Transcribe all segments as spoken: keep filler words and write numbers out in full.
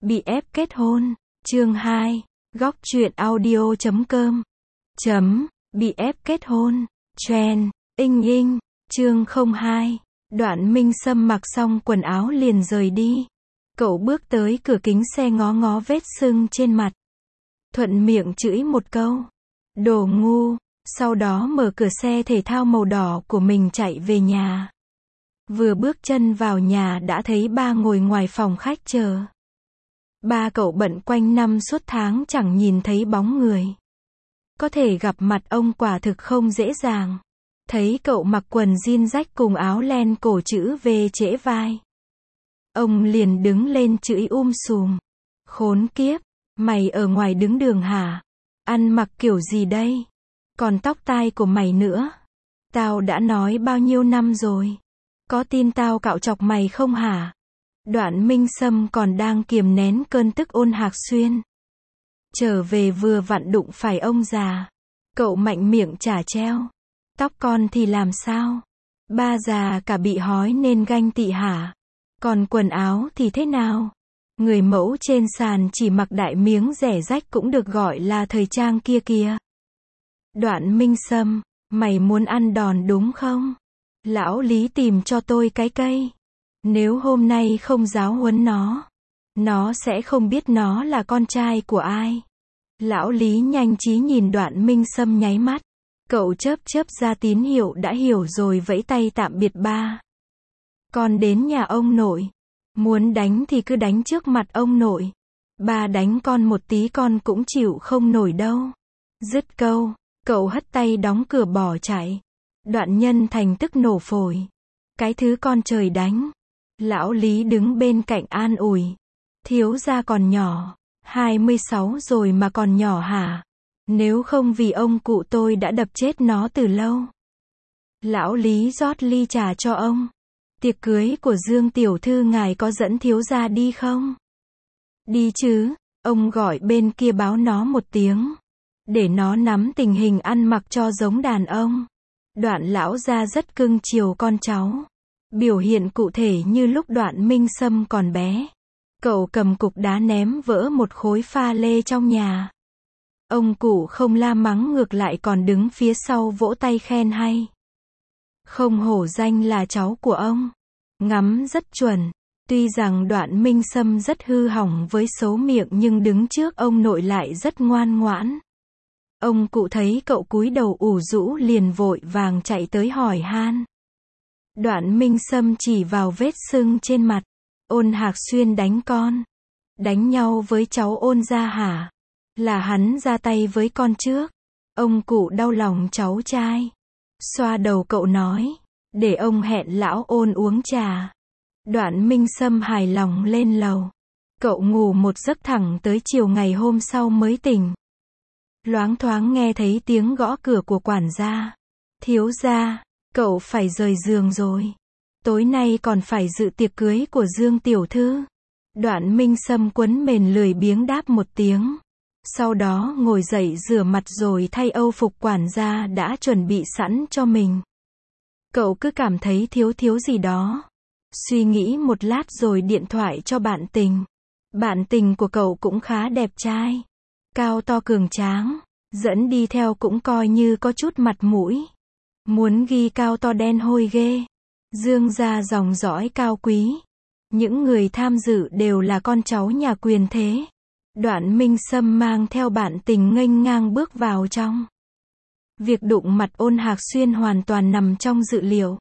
Bị ép kết hôn. Chương hai. Góc truyện audio chấm com. Chấm. Bị ép kết hôn. Trend. Inh inh. Chương không hai. Đoạn Minh Sâm mặc xong quần áo liền rời đi. Cậu bước tới cửa kính xe ngó ngó vết sưng trên mặt. Thuận miệng chửi một câu. Đồ ngu. Sau đó mở cửa xe thể thao màu đỏ của mình chạy về nhà. Vừa bước chân vào nhà đã thấy ba ngồi ngoài phòng khách chờ. Ba cậu bận quanh năm suốt tháng chẳng nhìn thấy bóng người. Có thể gặp mặt ông quả thực không dễ dàng. Thấy cậu mặc quần jean rách cùng áo len cổ chữ V trễ vai. Ông liền đứng lên chửi um sùm. Khốn kiếp, mày ở ngoài đứng đường hả? Ăn mặc kiểu gì đây? Còn tóc tai của mày nữa. Tao đã nói bao nhiêu năm rồi. Có tin tao cạo chọc mày không hả? Đoạn Minh Sâm còn đang kiềm nén cơn tức Ôn Hạc Xuyên. Trở về vừa vặn đụng phải ông già. Cậu mạnh miệng trả treo. Tóc con thì làm sao? Ba già cả bị hói nên ganh tị hả? Còn quần áo thì thế nào? Người mẫu trên sàn chỉ mặc đại miếng rẻ rách cũng được gọi là thời trang kia kìa. Đoạn Minh Sâm, mày muốn ăn đòn đúng không? Lão Lý tìm cho tôi cái cây. Nếu hôm nay không giáo huấn nó, nó sẽ không biết nó là con trai của ai. Lão Lý nhanh trí nhìn Đoạn Minh Sâm nháy mắt. Cậu chớp chớp ra tín hiệu đã hiểu rồi vẫy tay tạm biệt ba. Con đến nhà ông nội. Muốn đánh thì cứ đánh trước mặt ông nội. Ba đánh con một tí con cũng chịu không nổi đâu. Dứt câu, cậu hất tay đóng cửa bỏ chạy. Đoạn Nhân Thành tức nổ phổi. Cái thứ con trời đánh. Lão Lý đứng bên cạnh an ủi. Thiếu gia còn nhỏ. hai mươi sáu rồi mà còn nhỏ hả? Nếu không vì ông cụ tôi đã đập chết nó từ lâu. Lão Lý rót ly trà cho ông. Tiệc cưới của Dương tiểu thư ngài có dẫn thiếu gia đi không? Đi chứ, ông gọi bên kia báo nó một tiếng. Để nó nắm tình hình ăn mặc cho giống đàn ông. Đoạn lão gia rất cưng chiều con cháu. Biểu hiện cụ thể như lúc Đoạn Minh Sâm còn bé. Cậu cầm cục đá ném vỡ một khối pha lê trong nhà. Ông cụ không la mắng ngược lại còn đứng phía sau vỗ tay khen hay. Không hổ danh là cháu của ông. Ngắm rất chuẩn. Tuy rằng Đoạn Minh Sâm rất hư hỏng với xấu miệng nhưng đứng trước ông nội lại rất ngoan ngoãn. Ông cụ thấy cậu cúi đầu ủ rũ liền vội vàng chạy tới hỏi han. Đoạn Minh Sâm chỉ vào vết sưng trên mặt. Ôn Hạc Xuyên đánh con. Đánh nhau với cháu Ôn gia hả? Là hắn ra tay với con trước. Ông cụ đau lòng cháu trai. Xoa đầu cậu nói. Để ông hẹn lão Ôn uống trà. Đoạn Minh Sâm hài lòng lên lầu. Cậu ngủ một giấc thẳng tới chiều ngày hôm sau mới tỉnh. Loáng thoáng nghe thấy tiếng gõ cửa của quản gia. Thiếu gia, cậu phải rời giường rồi. Tối nay còn phải dự tiệc cưới của Dương tiểu thư. Đoạn Minh Sâm quấn mền lười biếng đáp một tiếng. Sau đó ngồi dậy rửa mặt rồi thay âu phục quản gia đã chuẩn bị sẵn cho mình. Cậu cứ cảm thấy thiếu thiếu gì đó. Suy nghĩ một lát rồi điện thoại cho bạn tình. Bạn tình của cậu cũng khá đẹp trai. Cao to cường tráng. Dẫn đi theo cũng coi như có chút mặt mũi. Muốn ghi cao to đen hôi ghê. Dương gia dòng dõi cao quý. Những người tham dự đều là con cháu nhà quyền thế. Đoạn Minh Sâm mang theo bạn tình nghênh ngang bước vào trong. Việc đụng mặt Ôn Hạc Xuyên hoàn toàn nằm trong dự liệu.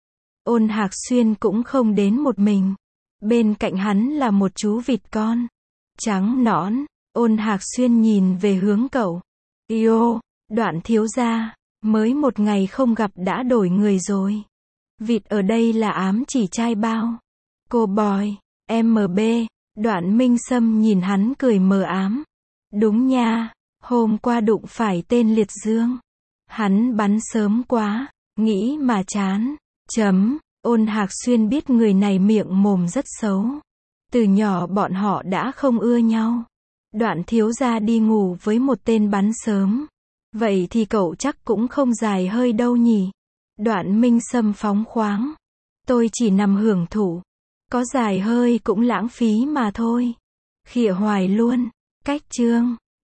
Ôn Hạc Xuyên cũng không đến một mình. Bên cạnh hắn là một chú vịt con. Trắng nõn. Ôn Hạc Xuyên nhìn về hướng cậu. Yêu, Đoạn thiếu gia, mới một ngày không gặp đã đổi người rồi. Vịt ở đây là ám chỉ trai bao. Cô boy, em bê. Đoạn Minh Sâm nhìn hắn cười mờ ám. Đúng nha, hôm qua đụng phải tên Liệt Dương. Hắn bắn sớm quá, nghĩ mà chán. Chấm, Ôn Hạc Xuyên biết người này miệng mồm rất xấu. Từ nhỏ bọn họ đã không ưa nhau. Đoạn thiếu gia đi ngủ với một tên bắn sớm. Vậy thì cậu chắc cũng không dài hơi đâu nhỉ? Đoạn Minh Sâm phóng khoáng. Tôi chỉ nằm hưởng thụ. Có dài hơi cũng lãng phí mà thôi. Khịa hoài luôn. Cách chương.